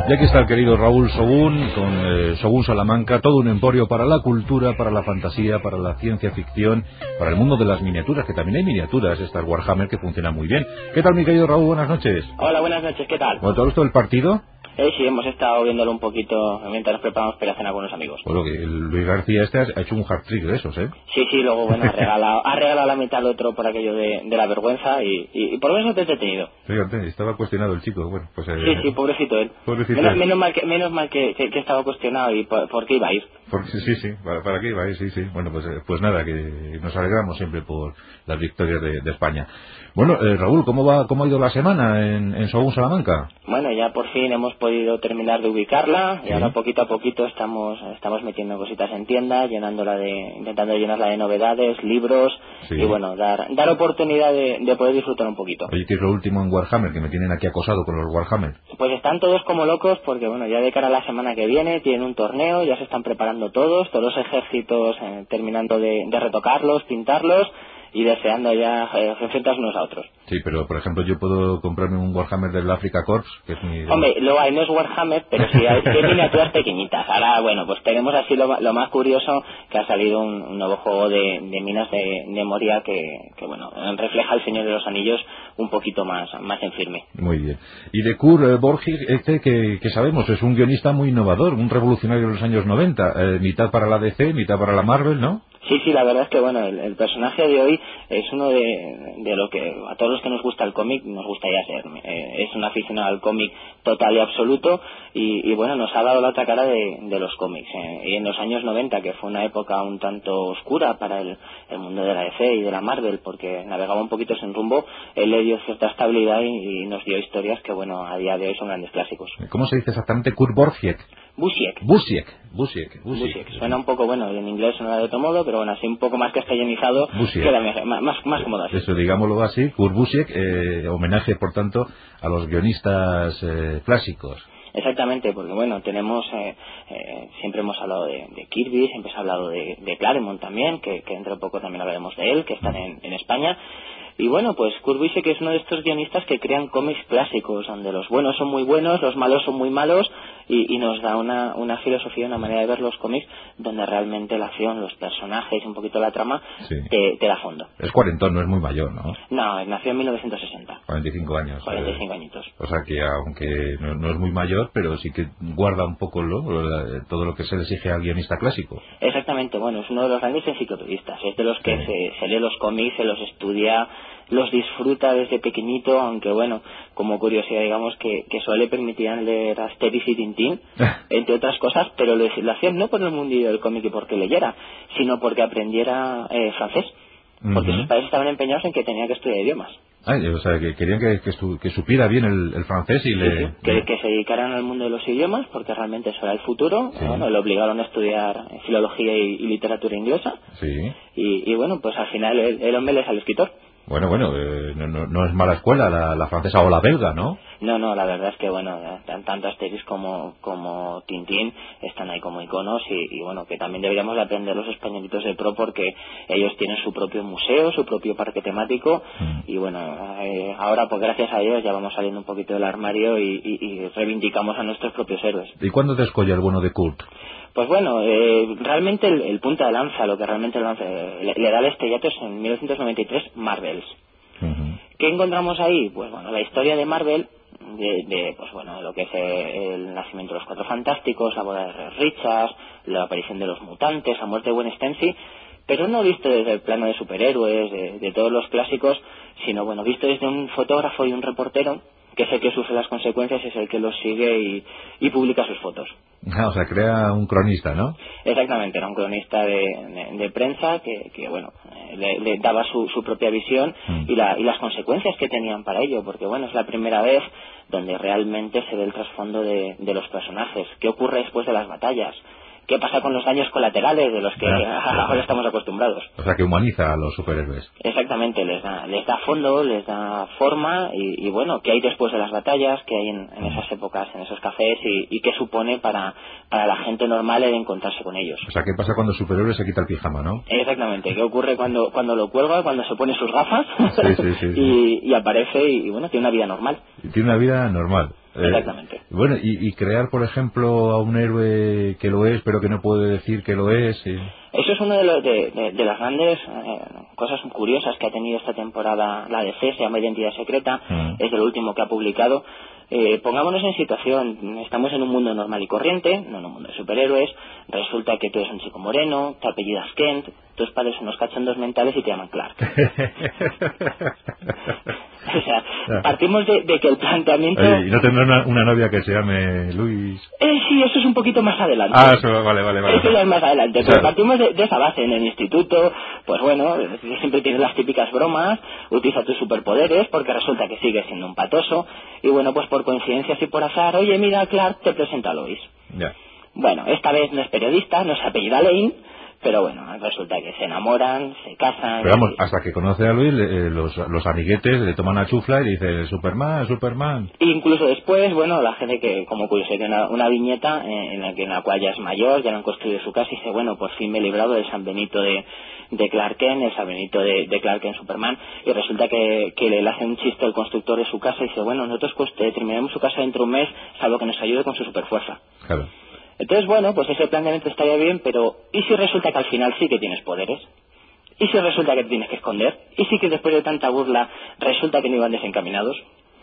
Y aquí está el querido Raúl Sogún, con Sogún Salamanca, todo un emporio para la cultura, para la fantasía, para la ciencia ficción, para el mundo de las miniaturas, que también hay miniaturas, estas Warhammer, que funcionan muy bien. ¿Qué tal, mi querido Raúl? Buenas noches. Hola, buenas noches, ¿qué tal? Bueno, ¿te ha gustado el partido? Sí, hemos estado viéndolo un poquito mientras nos preparamos para cenar con unos amigos. Bueno, que el Luis García ha hecho un hat-trick de esos, ¿eh? Sí, luego, bueno, ha regalado la mitad al otro por aquello de la vergüenza y por lo menos te he entretenido. Fíjate, estaba cuestionado el chico, bueno, pues... Sí, pobrecito él. Pobrecito Menos mal que estaba cuestionado y por qué iba a ir. Sí, ¿para qué iba a ir? Sí. Bueno, pues nada, que nos alegramos siempre por las victorias de España. Bueno, Raúl, ¿cómo ha ido la semana en Sogún Salamanca? Bueno, ya por fin hemos podido terminar de ubicarla y ahora poquito a poquito estamos metiendo cositas en tienda, intentando llenarla de novedades, libros y bueno, dar oportunidad de poder disfrutar un poquito. Oye, ¿qué es lo último en Warhammer? Que me tienen aquí acosado con los Warhammer. Pues están todos como locos porque bueno, ya de cara a la semana que viene tienen un torneo, ya se están preparando todos los ejércitos terminando de retocarlos, pintarlos y deseando ya enfrentarse unos a otros. Sí, pero por ejemplo yo puedo comprarme un Warhammer del Africa Corps, que es mi... Hombre, lo hay, no es Warhammer, pero sí hay miniaturas pequeñitas. Ahora, bueno, pues tenemos así lo más curioso, que ha salido un nuevo juego de minas de Moria que bueno, refleja el Señor de los Anillos un poquito más en firme. Muy bien. Y de Kurt Borgir, que sabemos, es un guionista muy innovador, un revolucionario de los años 90, mitad para la DC, mitad para la Marvel, ¿no? Sí, la verdad es que bueno, el personaje de hoy es uno de lo que a todos los que nos gusta el cómic nos gustaría ser. Es un aficionado al cómic total y absoluto y bueno, nos ha dado la otra cara de los cómics. Y en los años 90, que fue una época un tanto oscura para el mundo de la DC y de la Marvel, porque navegaba un poquito sin rumbo, él le dio cierta estabilidad y nos dio historias que bueno, a día de hoy son grandes clásicos. ¿Cómo se dice exactamente Kurt Borgir? Busiek. Suena un poco, bueno, en inglés suena de otro modo, pero bueno, así un poco más castellanizado, queda más cómodo así. Eso, digámoslo así, Kurt Busiek, homenaje, por tanto, a los guionistas clásicos. Exactamente, porque bueno, tenemos, siempre hemos hablado de Kirby, siempre se ha hablado de Claremont también, que dentro de poco también hablaremos de él, que están en España. Y bueno, pues Kurt Busiek es uno de estos guionistas que crean cómics clásicos, donde los buenos son muy buenos, los malos son muy malos, y nos da una filosofía, una manera de ver los cómics, donde realmente la acción, los personajes, un poquito la trama, te da fondo. Es cuarentón, no es muy mayor, ¿no? No, nació en 1960. 45 años. 45 añitos. O sea que aunque no es muy mayor, pero sí que guarda un poco todo lo que se le exige al guionista clásico. Exactamente, bueno, es uno de los grandes enciclopedistas, es de los que se lee los cómics, se los estudia, los disfruta desde pequeñito, aunque bueno, como curiosidad digamos que suele permitir leer Asterix y Tintín, entre otras cosas, pero lo hacían no por el mundillo del cómic y porque leyera, sino porque aprendiera francés, porque sus padres estaban empeñados en que tenía que estudiar idiomas. O sea, que querían que supiera bien el francés y que se dedicaran al mundo de los idiomas, porque realmente eso era el futuro. Bueno, le obligaron a estudiar filología y literatura inglesa. Y bueno, pues al final el hombre le sale escritor. Bueno, no es mala escuela la francesa o la belga, ¿no? No, la verdad es que bueno, tanto Asterix como Tintín están ahí como iconos y bueno, que también deberíamos de aprender los españolitos de pro porque ellos tienen su propio museo, su propio parque temático y bueno, ahora pues gracias a ellos ya vamos saliendo un poquito del armario y reivindicamos a nuestros propios héroes. ¿Y cuándo descolla el bueno de Kurt? Pues bueno, realmente el punta de lanza, lo que realmente le da el estrellato es en 1993 Marvels. ¿Qué encontramos ahí? Pues bueno, la historia de Marvel, pues bueno, lo que es el nacimiento de los Cuatro Fantásticos, la boda de Reed Richards, la aparición de los mutantes, la muerte de Gwen Stacy, pero no visto desde el plano de superhéroes, de todos los clásicos, sino bueno, visto desde un fotógrafo y un reportero que es el que sufre las consecuencias, es el que los sigue y publica sus fotos. O sea, crea un cronista, ¿no? Exactamente, era un cronista de prensa que bueno, le daba su propia visión y las consecuencias que tenían para ello, porque bueno, es la primera vez donde realmente se ve el trasfondo de los personajes. ¿Qué ocurre después de las batallas? ¿Qué pasa con los daños colaterales de los que ahora estamos acostumbrados? O sea, que humaniza a los superhéroes. Exactamente, les da fondo, les da forma y bueno, ¿qué hay después de las batallas? ¿Qué hay en esas épocas, en esos cafés? Y qué supone para la gente normal el encontrarse con ellos. O sea, ¿qué pasa cuando el superhéroe se quita el pijama, no? Exactamente, ¿qué ocurre cuando lo cuelga, cuando se pone sus gafas sí. y aparece y bueno, tiene una vida normal? Tiene una vida normal. Exactamente. Bueno, y crear, por ejemplo, a un héroe que lo es, pero que no puede decir que lo es. Eso es una de las grandes cosas curiosas que ha tenido esta temporada la DC. Se llama Identidad Secreta, es el último que ha publicado. Pongámonos en situación, estamos en un mundo normal y corriente, no en un mundo de superhéroes. Resulta que tú eres un chico moreno, te apellidas Kent, tus padres son unos cachondos mentales y te llaman Clark. O sea, partimos de que el planteamiento... Oye, ¿y no tendrá una novia que se llame Luis? Sí, eso es un poquito más adelante. Eso, vale. Eso ya es más adelante, pero partimos de esa base. En el instituto, pues bueno, siempre tienes las típicas bromas, utiliza tus superpoderes porque resulta que sigues siendo un patoso, y bueno, pues por coincidencias y por azar, oye, mira, Clark te presenta a Lois. Ya. Bueno, esta vez no es periodista, no se apellida Lane, pero bueno, resulta que se enamoran, se casan... Pero vamos, hasta que conoce a Luis, los amiguetes le toman la chufla y le dice Superman. Incluso después, bueno, la gente que, como curiosidad, una viñeta en la cual ya es mayor, ya no han construido su casa, y dice, bueno, por fin me he librado del San Benito de Clark Kent, el San Benito de Clark Kent Superman, y resulta que le hace un chiste el constructor de su casa y dice, bueno, nosotros terminaremos su casa dentro de un mes, salvo que nos ayude con su superfuerza. Claro. Entonces, bueno, pues ese planteamiento estaría bien, pero ¿y si resulta que al final sí que tienes poderes? ¿Y si resulta que te tienes que esconder? ¿Y si que después de tanta burla resulta que no iban desencaminados?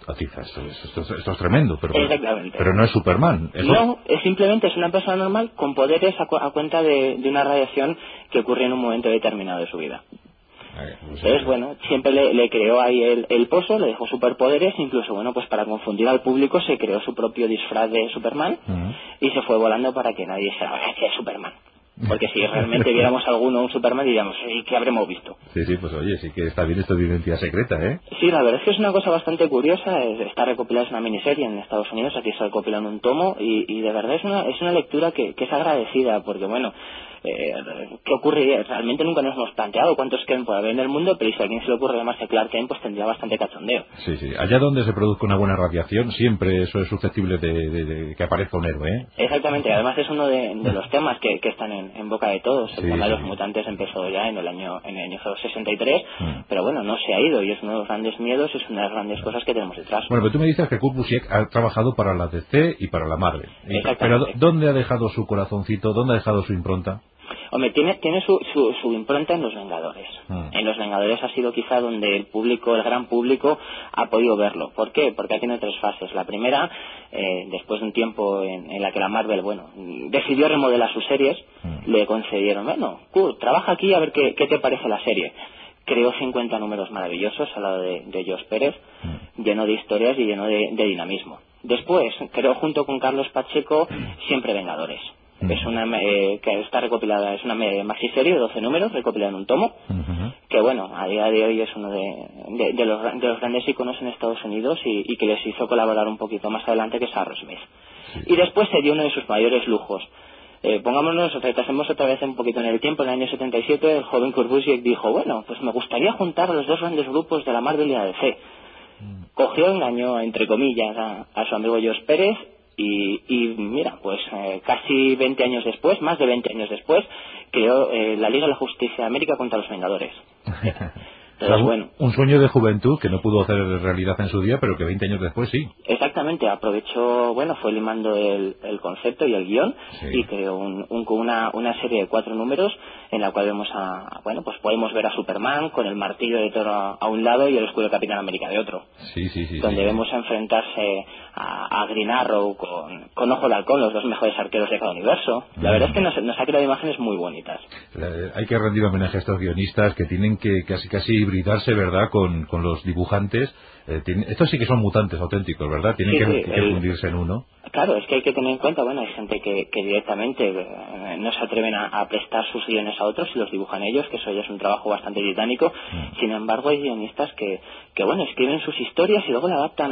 Esto es tremendo, Exactamente. Pero no es Superman. No, simplemente es una persona normal con poderes a cuenta de una radiación que ocurre en un momento determinado de su vida. Entonces, bueno, siempre le creó ahí el pozo, le dejó superpoderes, incluso, bueno, pues para confundir al público se creó su propio disfraz de Superman y se fue volando para que nadie se haga que es Superman. Porque si realmente viéramos alguno un Superman diríamos, ¿y qué habremos visto? Sí, pues oye, sí que está bien esto de Identidad Secreta, ¿eh? Sí, la verdad es que es una cosa bastante curiosa. Está recopilada, es una miniserie en Estados Unidos, aquí se recopila en un tomo y de verdad es una lectura que es agradecida, porque bueno, ¿qué ocurre? Realmente nunca nos hemos planteado cuántos Kent puede haber en el mundo, pero si a alguien se le ocurre llamarse Clark Kent, pues tendría bastante cachondeo. Sí, allá donde se produzca una buena radiación, siempre eso es susceptible de que aparezca un héroe, ¿eh? Exactamente, además es uno de los temas que están en boca de todos. El tema de los mutantes empezó ya en el año 63, pero bueno, no se ha ido y es uno de los grandes miedos, es una de las grandes cosas que tenemos detrás. Bueno, pero tú me dices que Kurt Busiek ha trabajado para la DC y para la Marvel. Pero ¿dónde ha dejado su corazoncito? ¿Dónde ha dejado su impronta? Hombre, tiene su impronta en Los Vengadores. En Los Vengadores ha sido quizá donde el gran público ha podido verlo. ¿Por qué? Porque ha tenido tres fases. La primera, después de un tiempo en la que la Marvel, bueno, decidió remodelar sus series, le concedieron, bueno, Kurt, trabaja aquí a ver qué te parece la serie. Creó 50 números maravillosos al lado de Josh Pérez, lleno de historias y lleno de dinamismo. Después, creó junto con Carlos Pacheco Siempre Vengadores. Es una que está recopilada, es una maxiserie de 12 números recopilada en un tomo, que bueno, a día de hoy es uno de los grandes iconos en Estados Unidos y que les hizo colaborar un poquito más adelante, que es Aerosmith. Y después se dio uno de sus mayores lujos. Retrasemos otra vez un poquito en el tiempo. En el año 77 el joven Kurt Busiek dijo, bueno, pues me gustaría juntar a los dos grandes grupos de la Marvel y la DC. Cogió, engañó entre comillas a su amigo Josh Pérez y mira, pues casi 20 años después, más de 20 años después, creó la Liga de la Justicia de América contra los Vengadores. Entonces, bueno, un sueño de juventud que no pudo hacer realidad en su día, pero que 20 años después sí. Exactamente, aprovechó, bueno, fue limando el concepto y el guión y creó una serie de 4 números en la cual vemos pues podemos ver a Superman con el martillo de Thor a un lado y el escudo de Capitán América de otro. Donde vemos enfrentarse a Green Arrow con Ojo de Halcón, los dos mejores arqueros de cada universo. La verdad es que nos ha creado imágenes muy bonitas. Hay que rendir homenaje a estos guionistas que tienen que casi hibridarse, ¿verdad?, con los dibujantes. Estos sí que son mutantes auténticos, ¿verdad? Tienen que fundirse en uno. Claro, es que hay que tener en cuenta, bueno, hay gente que directamente no se atreven a prestar sus guiones a otros y los dibujan ellos, que eso ya es un trabajo bastante titánico. Sin embargo, hay guionistas que bueno, escriben sus historias y luego la adaptan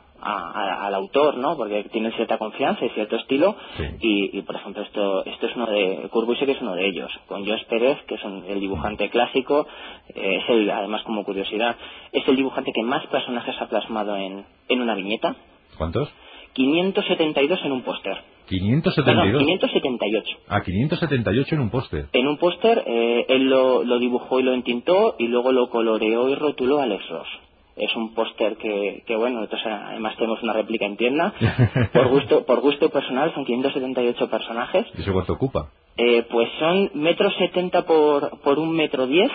al autor, ¿no? Porque tienen cierta confianza y cierto estilo. Y por ejemplo, esto es uno de Kurt Busiek, es uno de ellos, con Josh Pérez, que es el dibujante clásico. Además, como curiosidad, es el dibujante que más personajes ha plasmado en una viñeta. ¿Cuántos? 572 en un póster. 572. No, 578. 578 en un póster. En un póster él lo dibujó y lo entintó y luego lo coloreó y rotuló Alex Ross. Es un póster que bueno, nosotros además tenemos una réplica en tienda. Por gusto personal son 578 personajes. ¿Y eso cuánto ocupa? Pues son 1,70 m por 1,10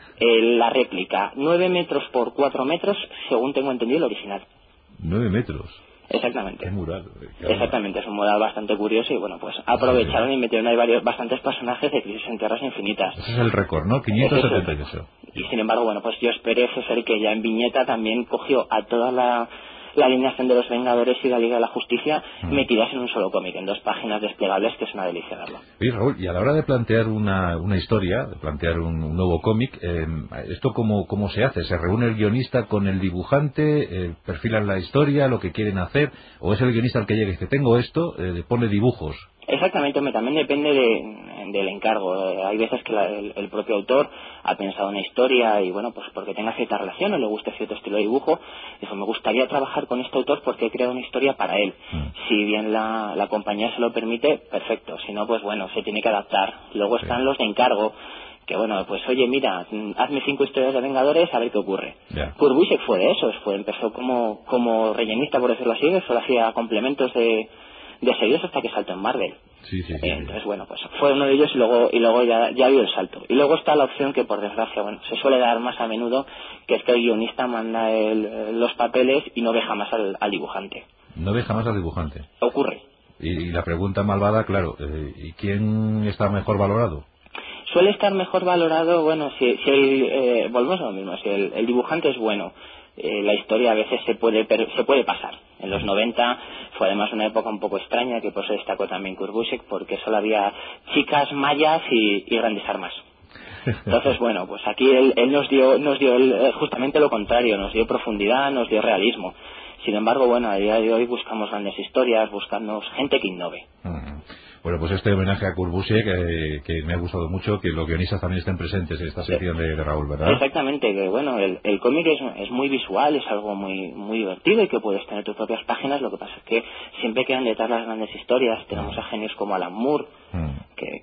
m la réplica, 9 metros por 4 metros, según tengo entendido el original. 9 metros. Exactamente. Es mural. Exactamente, es un mural bastante curioso y bueno, pues aprovecharon y metieron ahí bastantes personajes de Crisis en Tierras Infinitas. Ese es el récord, ¿no? 578. Y sin embargo, bueno, pues yo esperé ser que ya en viñeta también cogió a toda la alineación de los Vengadores y la Liga de la Justicia metidas en un solo cómic, en 2 páginas desplegables, que es una delicia verlo. Oye, Raúl, y a la hora de plantear una historia, de plantear un nuevo cómic, ¿esto cómo se hace? ¿Se reúne el guionista con el dibujante, perfilan la historia, lo que quieren hacer, o es el guionista el que llega y dice, tengo esto, pone dibujos? Exactamente, también depende del encargo. Hay veces que el propio autor ha pensado una historia y bueno, pues porque tenga cierta relación o le guste cierto estilo de dibujo, dijo, me gustaría trabajar con este autor porque he creado una historia para él. Si bien la compañía se lo permite, perfecto. Si no, pues bueno, se tiene que adaptar. Luego están los de encargo, que bueno, pues oye, mira, hazme 5 historias de Vengadores a ver qué ocurre. Kurt Busiek fue de esos, empezó como rellenista, por decirlo así, solo hacía complementos de series hasta que saltó en Marvel. Sí. Entonces, bueno, pues fue uno de ellos y luego ya dio el salto. Y luego está la opción que, por desgracia, bueno, se suele dar más a menudo, que es que el guionista manda los papeles y no ve jamás al dibujante. No ve jamás al dibujante. Ocurre. Y la pregunta malvada, claro, ¿y quién está mejor valorado? Suele estar mejor valorado, bueno, volvemos a lo mismo, si el dibujante es bueno, la historia a veces se puede pasar. En los 90 fue además una época un poco extraña, que por eso destacó también Kurt Busiek, porque solo había chicas, mallas y grandes armas. Entonces, bueno, pues aquí él nos dio justamente lo contrario, nos dio profundidad, nos dio realismo. Sin embargo, bueno, a día de hoy buscamos grandes historias, buscamos gente que innove. Bueno, pues este homenaje a Kurt Busiek, que me ha gustado mucho, que los guionistas también estén presentes en esta sección de Raúl, ¿verdad? Exactamente, que bueno, el cómic es muy visual, es algo muy muy divertido y que puedes tener tus propias páginas. Lo que pasa es que siempre quedan detrás las grandes historias. Tenemos a genios como Alan Moore, que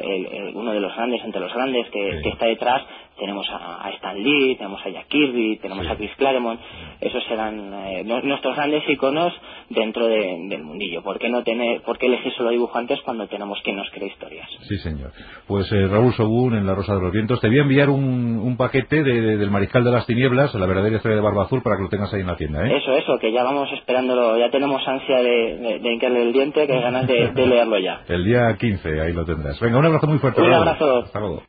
es uno de los grandes entre los grandes, que está detrás. Tenemos a Stan Lee, tenemos a Jack Kirby, tenemos a Chris Claremont. Esos serán nuestros grandes iconos dentro del mundillo. ¿Por qué elegir solo dibujantes cuando tenemos quien nos crea historias? Sí, señor. Pues Raúl Sogún en La Rosa de los Vientos. Te voy a enviar un paquete del Mariscal de las Tinieblas, la verdadera historia de Barba Azul, para que lo tengas ahí en la tienda, ¿eh? Eso, que ya vamos esperándolo, ya tenemos ansia de hincarle el diente, que hay ganas de leerlo ya. El día 15, ahí lo tendrás. Venga, un abrazo muy fuerte. Un Raúl. abrazo. Hasta luego.